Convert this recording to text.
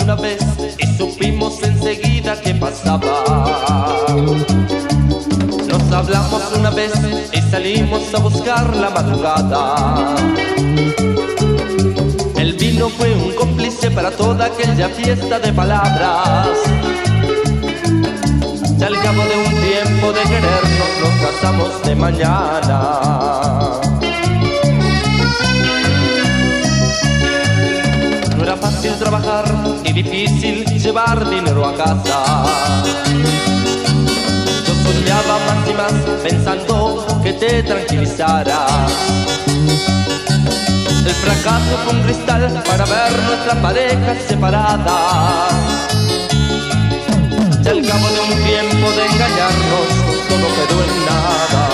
una vez y supimos enseguida qué pasaba. Nos hablamos una vez y salimos a buscar la madrugada. El vino fue un cómplice para toda aquella fiesta de palabras. Y al cabo de un tiempo de querernos nos casamos de mañana. No era fácil trabajar ni difícil llevar dinero a casa. Yo soñaba más y más pensando que te tranquilizaras. El fracaso fue un cristal para ver nuestra pareja separada. Y al cabo de un tiempo de engañarnos todo quedó en nada.